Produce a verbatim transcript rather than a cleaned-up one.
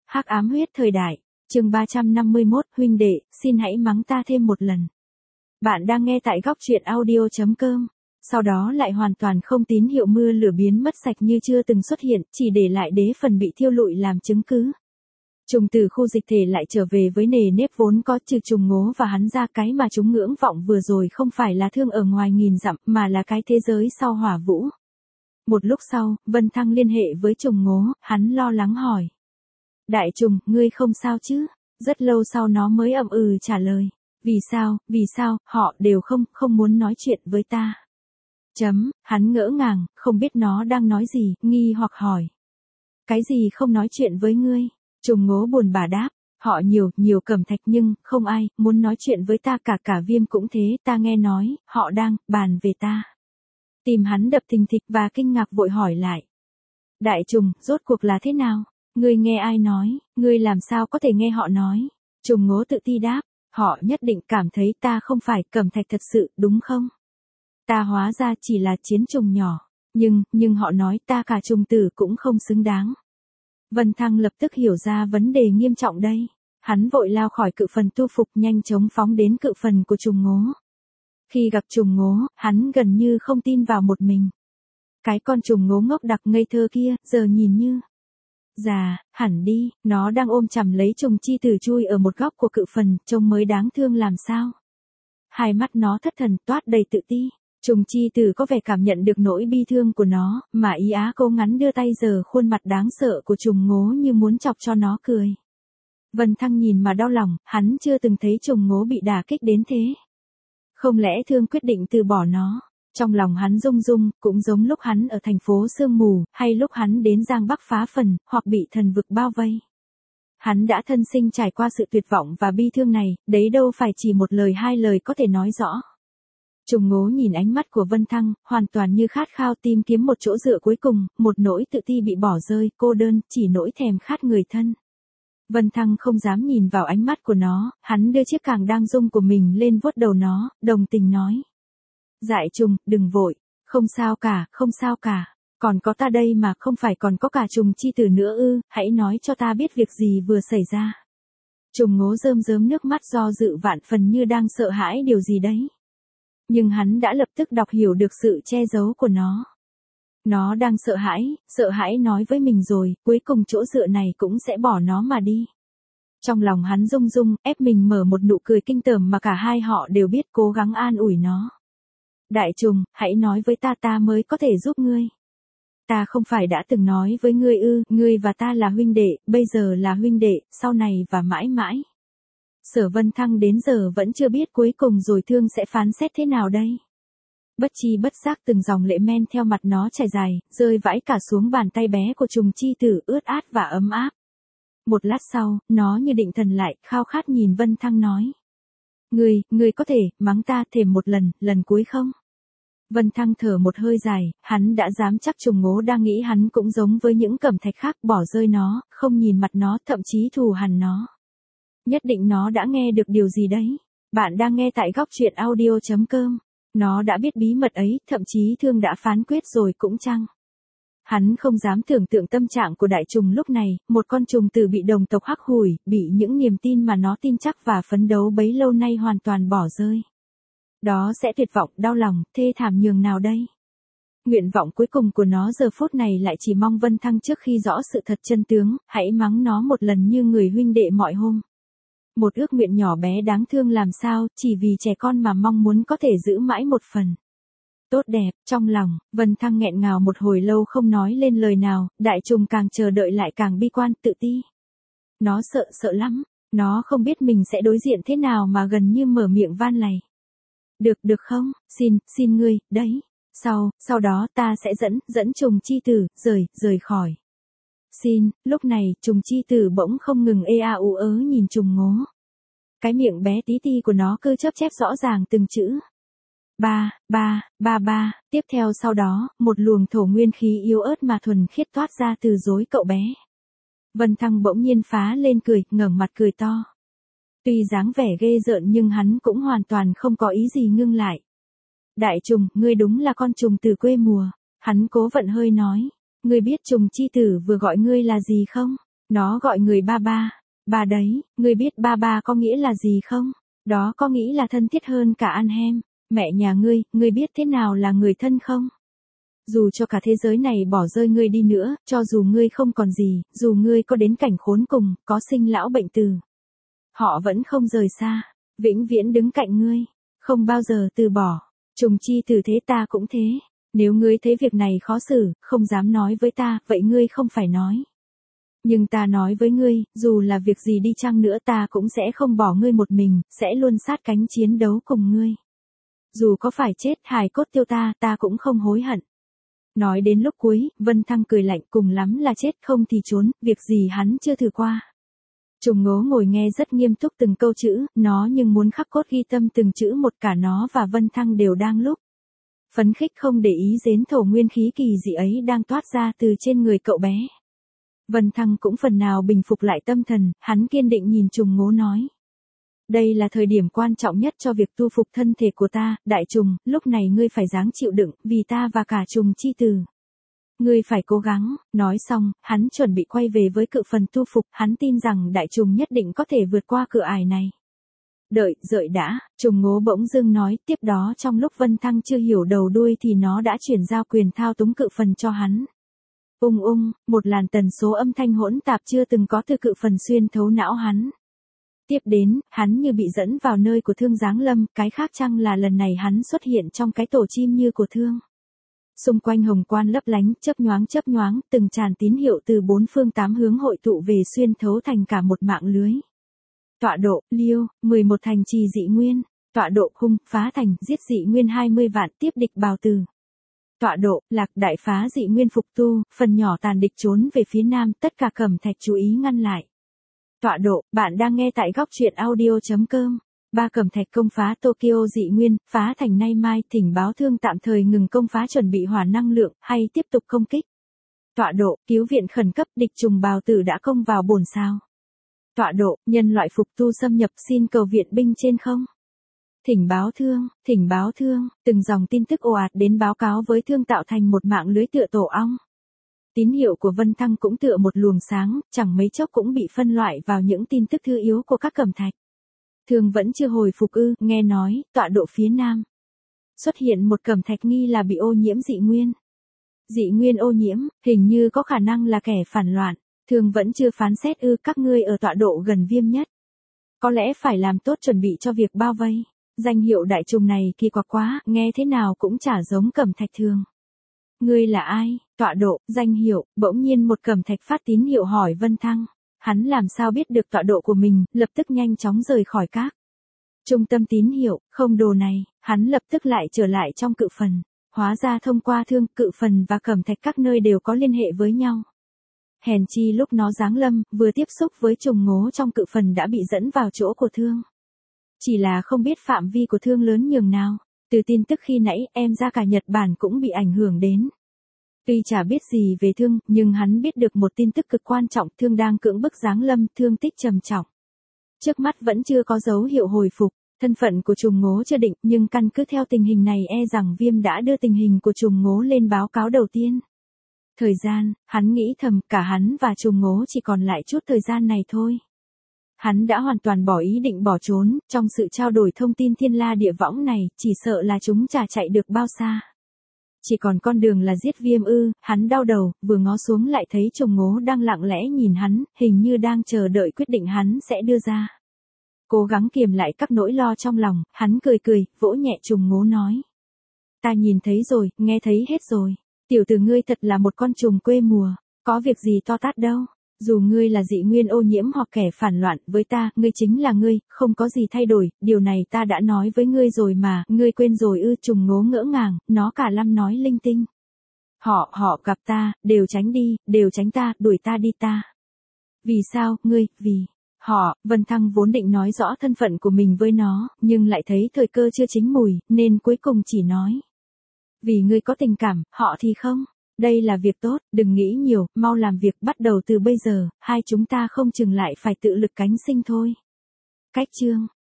Hắc ám huyết thời đại, chương ba trăm năm mươi mốt, huynh đệ, xin hãy mắng ta thêm một lần. Bạn đang nghe tại góc truyện audio chấm com. Sau đó lại hoàn toàn không tín hiệu mưa lửa biến mất sạch như chưa từng xuất hiện, chỉ để lại đế phần bị thiêu lụi làm chứng cứ. Trùng từ khu dịch thể lại trở về với nề nếp vốn có, trừ Trùng Ngố và hắn ra, cái mà chúng ngưỡng vọng vừa rồi không phải là thương ở ngoài nghìn dặm mà là cái thế giới sau hỏa vũ. Một lúc sau, Vân Thăng liên hệ với Trùng Ngố, hắn lo lắng hỏi. Đại Trùng, ngươi không sao chứ? Rất lâu sau nó mới ậm ừ trả lời. Vì sao, vì sao, họ đều không, không muốn nói chuyện với ta. Chấm, hắn ngỡ ngàng, không biết nó đang nói gì, nghi hoặc hỏi. Cái gì không nói chuyện với ngươi? Trùng Ngố buồn bã đáp. Họ nhiều, nhiều cẩm thạch nhưng, không ai, muốn nói chuyện với ta cả cả Viêm cũng thế, ta nghe nói, họ đang, bàn về ta. Tìm hắn đập thình thịch và kinh ngạc vội hỏi lại. Đại Trùng, rốt cuộc là thế nào? Ngươi nghe ai nói, ngươi làm sao có thể nghe họ nói? Trùng Ngố tự ti đáp, họ nhất định cảm thấy ta không phải cẩm thạch thật sự, đúng không? Ta hóa ra chỉ là chiến trùng nhỏ, nhưng, nhưng họ nói ta cả trùng tử cũng không xứng đáng. Vân Thăng lập tức hiểu ra vấn đề nghiêm trọng đây. Hắn vội lao khỏi cự phần tu phục nhanh chóng phóng đến cự phần của Trùng Ngố. Khi gặp Trùng Ngố, hắn gần như không tin vào một mình. Cái con Trùng Ngố ngốc đặc ngây thơ kia, giờ nhìn như già, hẳn đi, nó đang ôm chầm lấy trùng chi tử chui ở một góc của cự phần, trông mới đáng thương làm sao. Hai mắt nó thất thần toát đầy tự ti. Trùng chi tử có vẻ cảm nhận được nỗi bi thương của nó, mà ý á cố ngắn đưa tay giở khuôn mặt đáng sợ của Trùng Ngố như muốn chọc cho nó cười. Vân Thăng nhìn mà đau lòng, hắn chưa từng thấy Trùng Ngố bị đả kích đến thế. Không lẽ thương quyết định từ bỏ nó? Trong lòng hắn rung rung, cũng giống lúc hắn ở thành phố sương mù, hay lúc hắn đến Giang Bắc phá phần, hoặc bị thần vực bao vây. Hắn đã thân sinh trải qua sự tuyệt vọng và bi thương này, đấy đâu phải chỉ một lời hai lời có thể nói rõ. Trùng Ngố nhìn ánh mắt của Vân Thăng, hoàn toàn như khát khao tìm kiếm một chỗ dựa cuối cùng, một nỗi tự ti bị bỏ rơi, cô đơn, chỉ nỗi thèm khát người thân. Vân Thăng không dám nhìn vào ánh mắt của nó, hắn đưa chiếc càng đang rung của mình lên vuốt đầu nó, đồng tình nói. Dại Trùng, đừng vội, không sao cả, không sao cả, còn có ta đây mà, không phải còn có cả Trùng chi tử nữa ư, hãy nói cho ta biết việc gì vừa xảy ra. Trùng Ngố rơm rớm nước mắt do dự vạn phần như đang sợ hãi điều gì đấy. Nhưng hắn đã lập tức đọc hiểu được sự che giấu của nó. Nó đang sợ hãi, sợ hãi nói với mình rồi, cuối cùng chỗ dựa này cũng sẽ bỏ nó mà đi. Trong lòng hắn rung rung, ép mình mở một nụ cười kinh tởm mà cả hai họ đều biết, cố gắng an ủi nó. Đại Trùng, hãy nói với ta, ta mới có thể giúp ngươi. Ta không phải đã từng nói với ngươi ư, ngươi và ta là huynh đệ, bây giờ là huynh đệ, sau này và mãi mãi. Sở Vân Thăng đến giờ vẫn chưa biết cuối cùng rồi thương sẽ phán xét thế nào đây. Bất chi bất giác từng dòng lệ men theo mặt nó chảy dài, rơi vãi cả xuống bàn tay bé của Trùng chi tử, ướt át và ấm áp. Một lát sau, nó như định thần lại, khao khát nhìn Vân Thăng nói. Ngươi, ngươi có thể, mắng ta thêm một lần, lần cuối không? Vân Thăng thở một hơi dài, hắn đã dám chắc Trùng Ngố đang nghĩ hắn cũng giống với những cẩm thạch khác, bỏ rơi nó, không nhìn mặt nó, thậm chí thù hằn nó. Nhất định nó đã nghe được điều gì đấy. Bạn đang nghe tại góc truyện audio chấm com. Nó đã biết bí mật ấy, thậm chí thương đã phán quyết rồi cũng chăng? Hắn không dám tưởng tượng tâm trạng của Đại Trùng lúc này, một con trùng tử bị đồng tộc hắc hủi, bị những niềm tin mà nó tin chắc và phấn đấu bấy lâu nay hoàn toàn bỏ rơi. Đó sẽ tuyệt vọng, đau lòng, thê thảm nhường nào đây? Nguyện vọng cuối cùng của nó giờ phút này lại chỉ mong Vân Thăng trước khi rõ sự thật chân tướng, hãy mắng nó một lần như người huynh đệ mọi hôm. Một ước nguyện nhỏ bé đáng thương làm sao, chỉ vì trẻ con mà mong muốn có thể giữ mãi một phần. Tốt đẹp, trong lòng, Vân Thăng nghẹn ngào một hồi lâu không nói lên lời nào, Đại Trùng càng chờ đợi lại càng bi quan, tự ti. Nó sợ, sợ lắm, nó không biết mình sẽ đối diện thế nào mà gần như mở miệng van lầy. Được, được không, xin, xin ngươi, đấy. Sau, sau đó ta sẽ dẫn, dẫn Trùng chi tử, rời, rời khỏi. Xin, lúc này, Trùng chi tử bỗng không ngừng ê a u ớ nhìn Trùng Ngố. Cái miệng bé tí ti của nó cứ chớp chép rõ ràng từng chữ. Ba, ba, ba ba, tiếp theo sau đó, một luồng thổ nguyên khí yếu ớt mà thuần khiết toát ra từ rối cậu bé. Vân Thăng bỗng nhiên phá lên cười, ngẩng mặt cười to. Tuy dáng vẻ ghê rợn nhưng hắn cũng hoàn toàn không có ý gì ngưng lại. Đại Trùng, ngươi đúng là con trùng từ quê mùa. Hắn cố vận hơi nói. Ngươi biết Trùng chi tử vừa gọi ngươi là gì không? Nó gọi người ba ba. Ba đấy, ngươi biết ba ba có nghĩa là gì không? Đó có nghĩ là thân thiết hơn cả ăn hem. Mẹ nhà ngươi, ngươi biết thế nào là người thân không? Dù cho cả thế giới này bỏ rơi ngươi đi nữa, cho dù ngươi không còn gì, dù ngươi có đến cảnh khốn cùng, có sinh lão bệnh tử, họ vẫn không rời xa, vĩnh viễn đứng cạnh ngươi, không bao giờ từ bỏ. Trùng chi từ thế ta cũng thế. Nếu ngươi thấy việc này khó xử, không dám nói với ta, vậy ngươi không phải nói. Nhưng ta nói với ngươi, dù là việc gì đi chăng nữa ta cũng sẽ không bỏ ngươi một mình, sẽ luôn sát cánh chiến đấu cùng ngươi. Dù có phải chết, hài cốt tiêu ta, ta cũng không hối hận. Nói đến lúc cuối, Vân Thăng cười lạnh, cùng lắm là chết không thì trốn, việc gì hắn chưa thử qua. Trùng Ngố ngồi nghe rất nghiêm túc từng câu chữ, nó nhưng muốn khắc cốt ghi tâm từng chữ một, cả nó và Vân Thăng đều đang lúc phấn khích không để ý đến thổ nguyên khí kỳ dị ấy đang toát ra từ trên người cậu bé. Vân Thăng cũng phần nào bình phục lại tâm thần, hắn kiên định nhìn Trùng Ngố nói. Đây là thời điểm quan trọng nhất cho việc tu phục thân thể của ta, đại trùng, lúc này ngươi phải dáng chịu đựng, vì ta và cả trùng chi tử. Ngươi phải cố gắng. Nói xong, hắn chuẩn bị quay về với cự phần tu phục, hắn tin rằng đại trùng nhất định có thể vượt qua cửa ải này. Đợi, đợi đã, Trùng Ngố bỗng dưng nói, tiếp đó trong lúc Vân Thăng chưa hiểu đầu đuôi thì nó đã chuyển giao quyền thao túng cự phần cho hắn. Ung ung, một làn tần số âm thanh hỗn tạp chưa từng có từ cự phần xuyên thấu não hắn. Tiếp đến, hắn như bị dẫn vào nơi của Thương giáng lâm, cái khác chăng là lần này hắn xuất hiện trong cái tổ chim như của Thương. Xung quanh hồng quan lấp lánh, chớp nhoáng chớp nhoáng, từng tràn tín hiệu từ bốn phương tám hướng hội tụ về xuyên thấu thành cả một mạng lưới. Tọa độ, Liêu, mười một thành trì dị nguyên. Tọa độ, Hung, phá thành, giết dị nguyên hai mươi vạn, tiếp địch bào tử. Tọa độ, Lạc, đại phá dị nguyên phục tu, phần nhỏ tàn địch trốn về phía nam, tất cả Cẩm Thạch chú ý ngăn lại. Tọa độ, bạn đang nghe tại góc truyện audio chấm com. Ba Cẩm Thạch công phá Tokyo dị nguyên, phá thành nay mai, thỉnh báo Thương tạm thời ngừng công phá chuẩn bị hỏa năng lượng, hay tiếp tục công kích. Tọa độ, cứu viện khẩn cấp, địch trùng bào tử đã công vào bổn sao. Tọa độ, nhân loại phục tu xâm nhập, xin cầu viện binh trên không. Thỉnh báo Thương, thỉnh báo Thương, từng dòng tin tức ồ ạt đến báo cáo với Thương tạo thành một mạng lưới tựa tổ ong. Tín hiệu của Vân Thăng cũng tựa một luồng sáng, chẳng mấy chốc cũng bị phân loại vào những tin tức thư yếu của các Cẩm Thạch. Thương vẫn chưa hồi phục ư, nghe nói, tọa độ phía nam. Xuất hiện một Cẩm Thạch nghi là bị ô nhiễm dị nguyên. Dị nguyên ô nhiễm, hình như có khả năng là kẻ phản loạn. Thương vẫn chưa phán xét ư, các ngươi ở tọa độ gần viêm nhất. Có lẽ phải làm tốt chuẩn bị cho việc bao vây. Danh hiệu đại trùng này kỳ quặc quá, nghe thế nào cũng chả giống Cẩm Thạch Thường. Ngươi là ai? Tọa độ, danh hiệu, bỗng nhiên một Cẩm Thạch phát tín hiệu hỏi Vân Thăng. Hắn làm sao biết được tọa độ của mình, lập tức nhanh chóng rời khỏi các trung tâm tín hiệu, không đồ này, hắn lập tức lại trở lại trong cự phần. Hóa ra thông qua Thương, cự phần và Cẩm Thạch các nơi đều có liên hệ với nhau. Hèn chi lúc nó giáng lâm, vừa tiếp xúc với Trùng Ngố trong cự phần đã bị dẫn vào chỗ của Thương. Chỉ là không biết phạm vi của Thương lớn nhường nào. Từ tin tức khi nãy, em ra cả Nhật Bản cũng bị ảnh hưởng đến. Tuy chả biết gì về Thương, nhưng hắn biết được một tin tức cực quan trọng, Thương đang cưỡng bức giáng lâm, thương tích trầm trọng. Trước mắt vẫn chưa có dấu hiệu hồi phục, thân phận của Trùng Ngố chưa định, nhưng căn cứ theo tình hình này e rằng Viêm đã đưa tình hình của Trùng Ngố lên báo cáo đầu tiên. Thời gian, hắn nghĩ thầm, cả hắn và Trùng Ngố chỉ còn lại chút thời gian này thôi. Hắn đã hoàn toàn bỏ ý định bỏ trốn, trong sự trao đổi thông tin thiên la địa võng này, chỉ sợ là chúng chả chạy được bao xa. Chỉ còn con đường là giết Viêm ư, hắn đau đầu, vừa ngó xuống lại thấy Trùng Ngố đang lặng lẽ nhìn hắn, hình như đang chờ đợi quyết định hắn sẽ đưa ra. Cố gắng kiềm lại các nỗi lo trong lòng, hắn cười cười, vỗ nhẹ Trùng Ngố nói. Ta nhìn thấy rồi, nghe thấy hết rồi. Tiểu tử ngươi thật là một con trùng quê mùa, có việc gì to tát đâu. Dù ngươi là dị nguyên ô nhiễm hoặc kẻ phản loạn, với ta, ngươi chính là ngươi, không có gì thay đổi, điều này ta đã nói với ngươi rồi mà, ngươi quên rồi ư. Trùng Ngố ngỡ ngàng, nó cả lăm nói linh tinh. Họ, họ gặp ta, đều tránh đi, đều tránh ta, đuổi ta đi ta. Vì sao, ngươi, vì... Họ, Vân Thăng vốn định nói rõ thân phận của mình với nó, nhưng lại thấy thời cơ chưa chín mùi, nên cuối cùng chỉ nói. Vì ngươi có tình cảm, họ thì không. Đây là việc tốt, đừng nghĩ nhiều, mau làm việc, bắt đầu từ bây giờ, hai chúng ta không chừng lại phải tự lực cánh sinh thôi. Cách chương